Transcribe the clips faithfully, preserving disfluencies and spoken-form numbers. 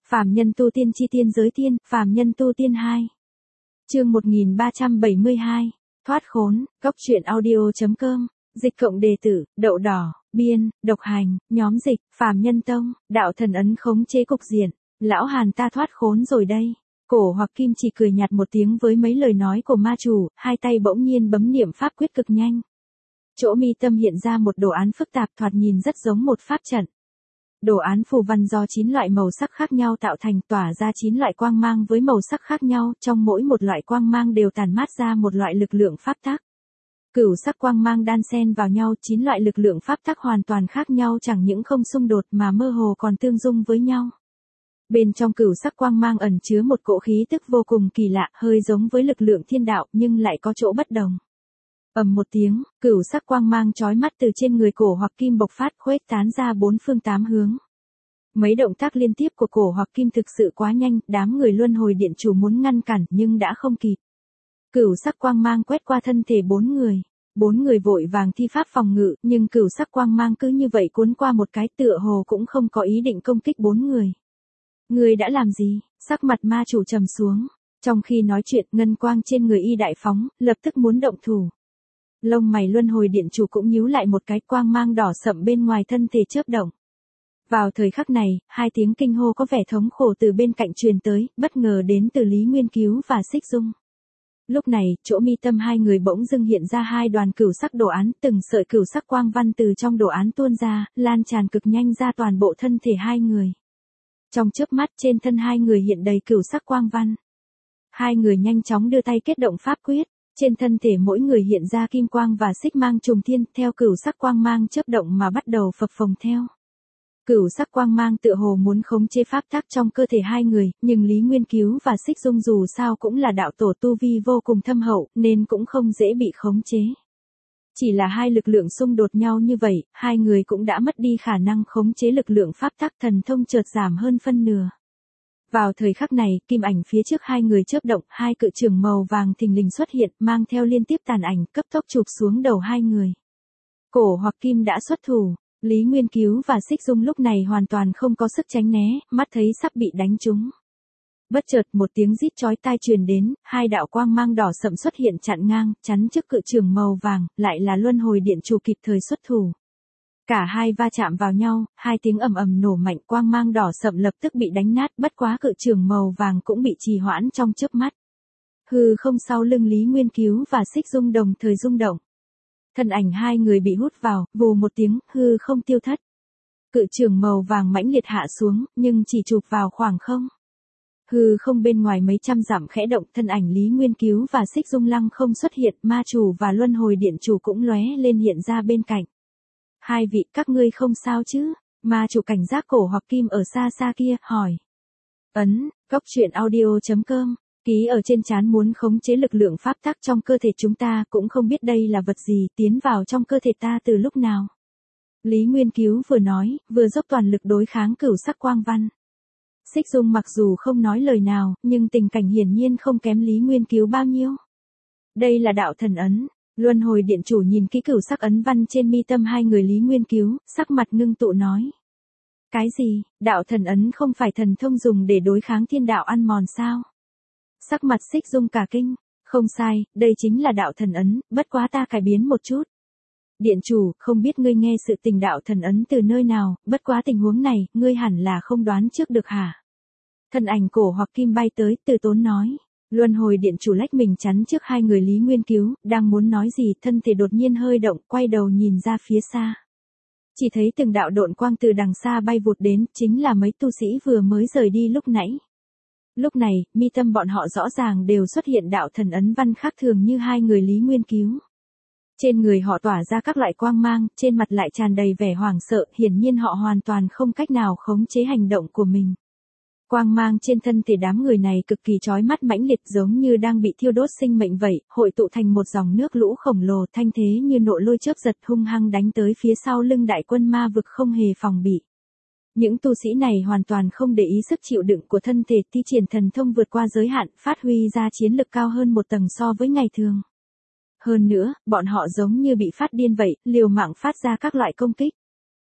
Phàm nhân tu tiên chi tiên giới tiên, phàm nhân tu tiên hai. Chương một nghìn ba trăm bảy mươi hai. Thoát khốn, góc truyện audio.com, dịch cộng đề tử, đậu đỏ, biên, độc hành, nhóm dịch, phàm nhân tông, đạo thần ấn khống chế cục diện, lão Hàn ta thoát khốn rồi đây. Cổ Hoặc Kim chỉ cười nhạt một tiếng với mấy lời nói của ma chủ, hai tay bỗng nhiên bấm niệm pháp quyết cực nhanh. Chỗ mi tâm hiện ra một đồ án phức tạp thoạt nhìn rất giống một pháp trận. Đồ án phù văn do chín loại màu sắc khác nhau tạo thành, tỏa ra chín loại quang mang với màu sắc khác nhau, trong mỗi một loại quang mang đều tản mát ra một loại lực lượng pháp tắc. Cửu sắc quang mang đan xen vào nhau, chín loại lực lượng pháp tắc hoàn toàn khác nhau, chẳng những không xung đột mà mơ hồ còn tương dung với nhau. Bên trong cửu sắc quang mang ẩn chứa một cỗ khí tức vô cùng kỳ lạ, hơi giống với lực lượng thiên đạo nhưng lại có chỗ bất đồng. Ầm một tiếng, cửu sắc quang mang chói mắt từ trên người Cổ Hoặc Kim bộc phát, khuếch tán ra bốn phương tám hướng. Mấy động tác liên tiếp của Cổ Hoặc Kim thực sự quá nhanh, đám người luân hồi điện chủ muốn ngăn cản nhưng đã không kịp. Cửu sắc quang mang quét qua thân thể bốn người, bốn người vội vàng thi pháp phòng ngự, nhưng cửu sắc quang mang cứ như vậy cuốn qua một cái, tựa hồ cũng không có ý định công kích bốn người. Người đã làm gì? Sắc mặt ma chủ trầm xuống. Trong khi nói chuyện, ngân quang trên người y đại phóng, lập tức muốn động thủ. Lông mày luân hồi điện chủ cũng nhíu lại một cái, quang mang đỏ sậm bên ngoài thân thể chớp động. Vào thời khắc này, hai tiếng kinh hô có vẻ thống khổ từ bên cạnh truyền tới, bất ngờ đến từ Lý Nguyên Cứu và Xích Dung. Lúc này, chỗ mi tâm hai người bỗng dưng hiện ra hai đoàn cửu sắc đồ án, từng sợi cửu sắc quang văn từ trong đồ án tuôn ra, lan tràn cực nhanh ra toàn bộ thân thể hai người. Trong chớp mắt trên thân hai người hiện đầy cửu sắc quang văn. Hai người nhanh chóng đưa tay kết động pháp quyết. Trên thân thể mỗi người hiện ra kim quang và xích mang trùng thiên, theo cửu sắc quang mang chớp động mà bắt đầu phập phồng theo. Cửu sắc quang mang tựa hồ muốn khống chế pháp tắc trong cơ thể hai người, nhưng Lý Nguyên Cứu và Xích Dung dù sao cũng là đạo tổ tu vi vô cùng thâm hậu, nên cũng không dễ bị khống chế. Chỉ là hai lực lượng xung đột nhau như vậy, hai người cũng đã mất đi khả năng khống chế lực lượng pháp tắc, thần thông chợt giảm hơn phân nửa. Vào thời khắc này, kim ảnh phía trước hai người chớp động, hai cự chưởng màu vàng thình lình xuất hiện, mang theo liên tiếp tàn ảnh, cấp tốc chụp xuống đầu hai người. Cổ Hoặc Kim đã xuất thủ, Lý Nguyên Cứu và Xích Dung lúc này hoàn toàn không có sức tránh né, mắt thấy sắp bị đánh trúng. Bất chợt một tiếng rít chói tai truyền đến, hai đạo quang mang đỏ sậm xuất hiện chặn ngang, chắn trước cự chưởng màu vàng, lại là luân hồi điện chủ kịp thời xuất thủ. Cả hai va chạm vào nhau, hai tiếng ầm ầm nổ mạnh, quang mang đỏ sậm lập tức bị đánh nát, bất quá cự chưởng màu vàng cũng bị trì hoãn trong chớp mắt. Hư không sau lưng Lý Nguyên Cứu và Xích Dung đồng thời rung động. Thân ảnh hai người bị hút vào, vù một tiếng, hư không tiêu thất. Cự chưởng màu vàng mãnh liệt hạ xuống, nhưng chỉ chụp vào khoảng không. Hư không bên ngoài mấy trăm dặm khẽ động, thân ảnh Lý Nguyên Cứu và Xích Dung lăng không xuất hiện, ma chủ và luân hồi điện chủ cũng lóe lên hiện ra bên cạnh. Hai vị, các ngươi không sao chứ? Ma chủ cảnh giác Cổ Hoặc Kim ở xa xa kia, hỏi. Ấn, góc truyện audio.com, ký ở trên trán muốn khống chế lực lượng pháp tắc trong cơ thể chúng ta, cũng không biết đây là vật gì, tiến vào trong cơ thể ta từ lúc nào. Lý Nguyên Cứu vừa nói, vừa dốc toàn lực đối kháng cửu sắc quang văn. Xích Dung mặc dù không nói lời nào, nhưng tình cảnh hiển nhiên không kém Lý Nguyên Cứu bao nhiêu. Đây là đạo thần ấn. Luân hồi điện chủ nhìn kỹ cửu sắc ấn văn trên mi tâm hai người Lý Nguyên Cứu, sắc mặt ngưng tụ nói. Cái gì, đạo thần ấn không phải thần thông dùng để đối kháng thiên đạo ăn mòn sao? Sắc mặt Xích Dung cả kinh, không sai, đây chính là đạo thần ấn, bất quá ta cải biến một chút. Điện chủ, không biết ngươi nghe sự tình đạo thần ấn từ nơi nào, bất quá tình huống này, ngươi hẳn là không đoán trước được hả? Thân ảnh Cổ Hoặc Kim bay tới, từ tốn nói. Luân hồi điện chủ lách mình chắn trước hai người Lý Nguyên Cứu, đang muốn nói gì, thân thể đột nhiên hơi động, quay đầu nhìn ra phía xa. Chỉ thấy từng đạo độn quang từ đằng xa bay vụt đến, chính là mấy tu sĩ vừa mới rời đi lúc nãy. Lúc này, mi tâm bọn họ rõ ràng đều xuất hiện đạo thần ấn văn khác thường như hai người Lý Nguyên Cứu. Trên người họ tỏa ra các loại quang mang, trên mặt lại tràn đầy vẻ hoảng sợ, hiển nhiên họ hoàn toàn không cách nào khống chế hành động của mình. Quang mang trên thân thể đám người này cực kỳ chói mắt mãnh liệt, giống như đang bị thiêu đốt sinh mệnh vậy, hội tụ thành một dòng nước lũ khổng lồ, thanh thế như nộ lôi chớp giật, hung hăng đánh tới phía sau lưng đại quân ma vực không hề phòng bị. Những tu sĩ này hoàn toàn không để ý sức chịu đựng của thân thể, thi triển thần thông vượt qua giới hạn, phát huy ra chiến lực cao hơn một tầng so với ngày thường. Hơn nữa, bọn họ giống như bị phát điên vậy, liều mạng phát ra các loại công kích.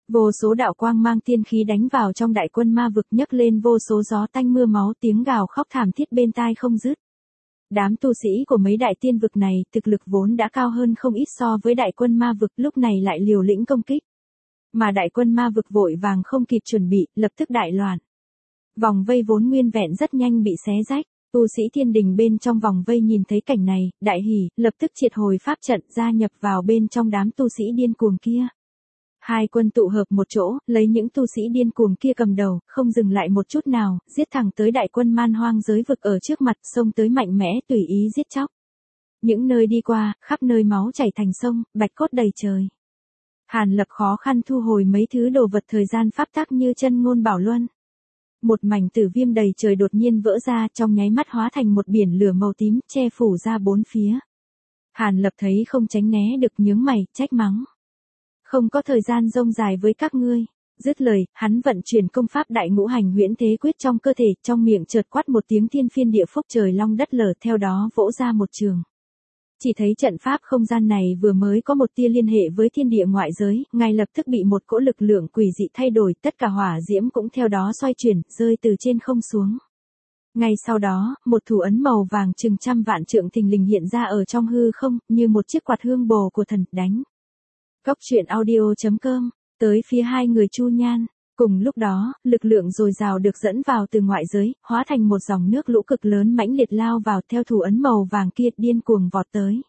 Vô số đạo quang mang tiên khí đánh vào trong đại quân ma vực, nhấc lên vô số gió tanh mưa máu, tiếng gào khóc thảm thiết bên tai không dứt. Đám tu sĩ của mấy đại tiên vực này, thực lực vốn đã cao hơn không ít so với đại quân ma vực, lúc này lại liều lĩnh công kích. Mà đại quân ma vực vội vàng không kịp chuẩn bị, lập tức đại loạn. Vòng vây vốn nguyên vẹn rất nhanh bị xé rách. Tu sĩ thiên đình bên trong vòng vây nhìn thấy cảnh này, đại hỉ, lập tức triệt hồi pháp trận, gia nhập vào bên trong đám tu sĩ điên cuồng kia. Hai quân tụ hợp một chỗ, lấy những tu sĩ điên cuồng kia cầm đầu, không dừng lại một chút nào, giết thẳng tới đại quân man hoang giới vực ở trước mặt, xông tới mạnh mẽ, tùy ý giết chóc. Những nơi đi qua, khắp nơi máu chảy thành sông, bạch cốt đầy trời. Hàn Lập khó khăn thu hồi mấy thứ đồ vật thời gian pháp tắc như chân ngôn bảo luân. Một mảnh tử viêm đầy trời đột nhiên vỡ ra, trong nháy mắt hóa thành một biển lửa màu tím, che phủ ra bốn phía. Hàn Lập thấy không tránh né được, nhướng mày, trách mắng. Không có thời gian rông dài với các ngươi. Dứt lời, hắn vận chuyển công pháp đại ngũ hành huyễn thế quyết trong cơ thể, trong miệng chợt quát một tiếng thiên phiên địa phúc, trời long đất lở, theo đó vỗ ra một trường. Chỉ thấy trận pháp không gian này vừa mới có một tia liên hệ với thiên địa ngoại giới, ngay lập tức bị một cỗ lực lượng quỷ dị thay đổi, tất cả hỏa diễm cũng theo đó xoay chuyển, rơi từ trên không xuống. Ngay sau đó, một thủ ấn màu vàng chừng trăm vạn trượng thình lình hiện ra ở trong hư không, như một chiếc quạt hương bồ của thần, đánh. Cốc truyện audio chấm com, tới phía hai người Chu Nhan. Cùng lúc đó, lực lượng dồi dào được dẫn vào từ ngoại giới, hóa thành một dòng nước lũ cực lớn mãnh liệt lao vào, theo thủ ấn màu vàng kia điên cuồng vọt tới.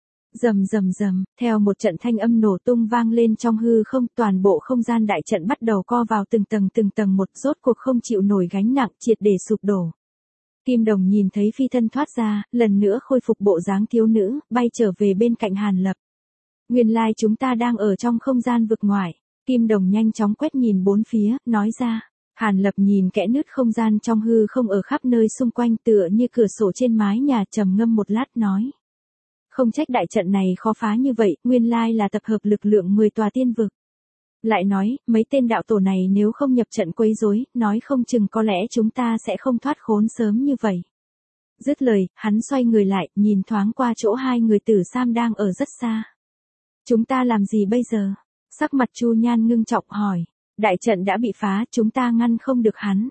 Rầm rầm rầm, theo một trận thanh âm nổ tung vang lên trong hư không, toàn bộ không gian đại trận bắt đầu co vào từng tầng từng tầng một, rốt cuộc không chịu nổi gánh nặng, triệt để sụp đổ. Kim Đồng nhìn thấy phi thân thoát ra, lần nữa khôi phục bộ dáng thiếu nữ, bay trở về bên cạnh Hàn Lập. Nguyên lai chúng ta đang ở trong không gian vực ngoại. Kim Đồng nhanh chóng quét nhìn bốn phía, nói ra. Hàn Lập nhìn kẽ nứt không gian trong hư không ở khắp nơi xung quanh, tựa như cửa sổ trên mái nhà, trầm ngâm một lát nói. Không trách đại trận này khó phá như vậy, nguyên lai là tập hợp lực lượng mười tòa tiên vực. Lại nói, mấy tên đạo tổ này nếu không nhập trận quấy rối, nói không chừng có lẽ chúng ta sẽ không thoát khốn sớm như vậy. Dứt lời, hắn xoay người lại, nhìn thoáng qua chỗ hai người Tử Sam đang ở rất xa. Chúng ta làm gì bây giờ? Sắc mặt Chu Nhan ngưng trọng hỏi. Đại trận đã bị phá, chúng ta ngăn không được hắn.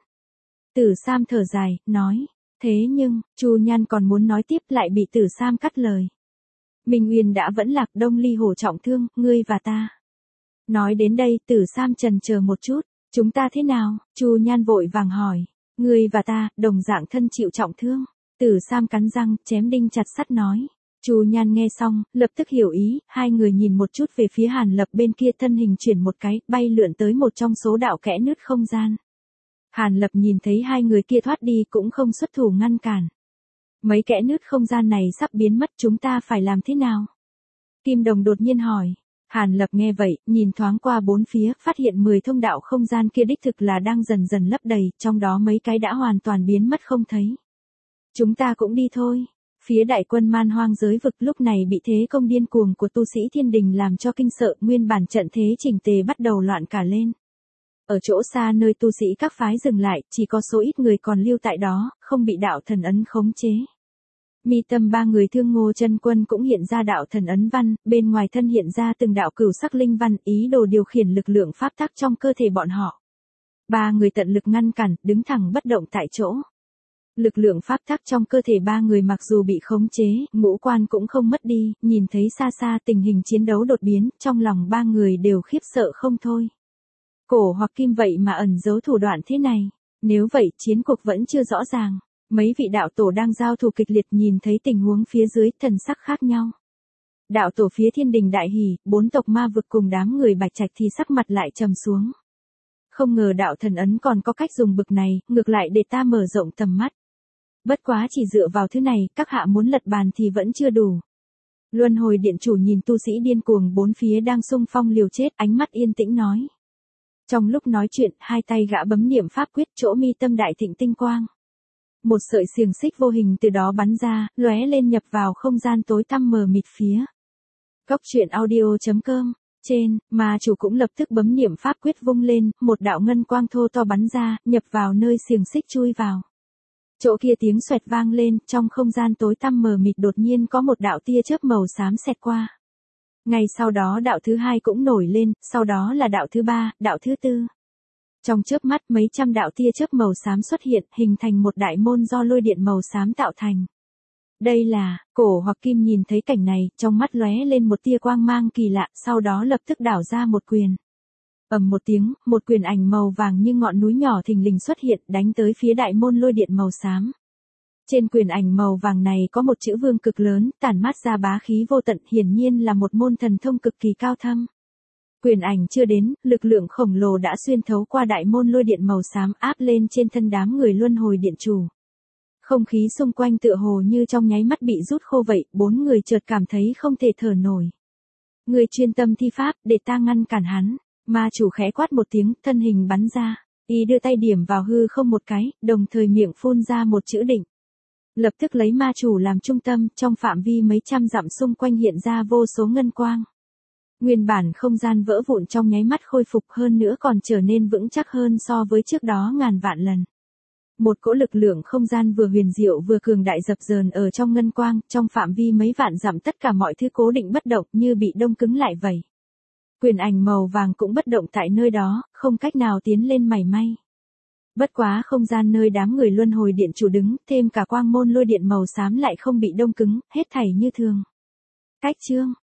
Tử Sam thở dài, nói. Thế nhưng, Chu Nhan còn muốn nói tiếp, lại bị Tử Sam cắt lời. Minh Uyên đã vẫn lạc, Đông Ly Hổ trọng thương, ngươi và ta. Nói đến đây, Tử Sam chần chờ một chút. Chúng ta thế nào? Chu Nhan vội vàng hỏi. Ngươi và ta, đồng dạng thân chịu trọng thương. Tử Sam cắn răng, chém đinh chặt sắt nói. Chu Nhan nghe xong, lập tức hiểu ý, hai người nhìn một chút về phía Hàn Lập bên kia, thân hình chuyển một cái, bay lượn tới một trong số đạo kẽ nứt không gian. Hàn Lập nhìn thấy hai người kia thoát đi cũng không xuất thủ ngăn cản. Mấy kẽ nứt không gian này sắp biến mất, chúng ta phải làm thế nào? Kim Đồng đột nhiên hỏi. Hàn Lập nghe vậy, nhìn thoáng qua bốn phía, phát hiện mười thông đạo không gian kia đích thực là đang dần dần lấp đầy, trong đó mấy cái đã hoàn toàn biến mất không thấy. Chúng ta cũng đi thôi. Phía đại quân man hoang giới vực lúc này bị thế công điên cuồng của tu sĩ thiên đình làm cho kinh sợ, nguyên bản trận thế chỉnh tề bắt đầu loạn cả lên. Ở chỗ xa nơi tu sĩ các phái dừng lại, chỉ có số ít người còn lưu tại đó, không bị đạo thần ấn khống chế. Mi tâm ba người Thương Ngô Chân Quân cũng hiện ra đạo thần ấn văn, bên ngoài thân hiện ra từng đạo cửu sắc linh văn, ý đồ điều khiển lực lượng pháp tắc trong cơ thể bọn họ. Ba người tận lực ngăn cản, đứng thẳng bất động tại chỗ. Lực lượng pháp tắc trong cơ thể ba người mặc dù bị khống chế, ngũ quan cũng không mất đi, nhìn thấy xa xa tình hình chiến đấu đột biến, trong lòng ba người đều khiếp sợ không thôi. Cổ hoặc kim vậy mà ẩn giấu thủ đoạn thế này, nếu vậy chiến cuộc vẫn chưa rõ ràng. Mấy vị đạo tổ đang giao thủ kịch liệt nhìn thấy tình huống phía dưới, thần sắc khác nhau. Đạo tổ phía thiên đình đại hỉ, bốn tộc ma vực cùng đám người bạch trạch thì sắc mặt lại trầm xuống. Không ngờ đạo thần ấn còn có cách dùng bực này, ngược lại để ta mở rộng tầm mắt. Bất quá chỉ dựa vào thứ này, các hạ muốn lật bàn thì vẫn chưa đủ. Luân hồi điện chủ nhìn tu sĩ điên cuồng bốn phía đang xung phong liều chết, ánh mắt yên tĩnh nói. Trong lúc nói chuyện, hai tay gã bấm niệm pháp quyết, chỗ mi tâm đại thịnh tinh quang. Một sợi xiềng xích vô hình từ đó bắn ra, lóe lên nhập vào không gian tối tăm mờ mịt phía. Cốc truyện audio chấm com. Trên, ma chủ cũng lập tức bấm niệm pháp quyết vung lên, một đạo ngân quang thô to bắn ra, nhập vào nơi xiềng xích chui vào. Chỗ kia tiếng xoẹt vang lên, trong không gian tối tăm mờ mịt đột nhiên có một đạo tia chớp màu xám xẹt qua. Ngay sau đó đạo thứ hai cũng nổi lên, sau đó là đạo thứ ba, đạo thứ tư. Trong chớp mắt mấy trăm đạo tia chớp màu xám xuất hiện, hình thành một đại môn do lôi điện màu xám tạo thành. Đây là, Cổ Hoặc Kim nhìn thấy cảnh này, trong mắt lóe lên một tia quang mang kỳ lạ, sau đó lập tức đảo ra một quyền. Ầm một tiếng, một quyền ảnh màu vàng như ngọn núi nhỏ thình lình xuất hiện, đánh tới phía đại môn lôi điện màu xám. Trên quyền ảnh màu vàng này có một chữ vương cực lớn, tản mát ra bá khí vô tận, hiển nhiên là một môn thần thông cực kỳ cao thâm. Quyền ảnh chưa đến, lực lượng khổng lồ đã xuyên thấu qua đại môn lôi điện màu xám áp lên trên thân đám người luân hồi điện chủ. Không khí xung quanh tựa hồ như trong nháy mắt bị rút khô vậy, bốn người chợt cảm thấy không thể thở nổi. Người chuyên tâm thi pháp, để ta ngăn cản hắn. Ma chủ khẽ quát một tiếng, thân hình bắn ra. Y đưa tay điểm vào hư không một cái, đồng thời miệng phun ra một chữ định. Lập tức lấy ma chủ làm trung tâm, trong phạm vi mấy trăm dặm xung quanh hiện ra vô số ngân quang. Nguyên bản không gian vỡ vụn trong nháy mắt khôi phục, hơn nữa còn trở nên vững chắc hơn so với trước đó ngàn vạn lần. Một cỗ lực lượng không gian vừa huyền diệu vừa cường đại dập dờn ở trong ngân quang, trong phạm vi mấy vạn dặm tất cả mọi thứ cố định bất động như bị đông cứng lại vậy. Quyền ảnh màu vàng cũng bất động tại nơi đó, không cách nào tiến lên mảy may. Bất quá không gian nơi đám người luân hồi điện chủ đứng, thêm cả quang môn lôi điện màu xám lại không bị đông cứng, hết thảy như thường. Cách chương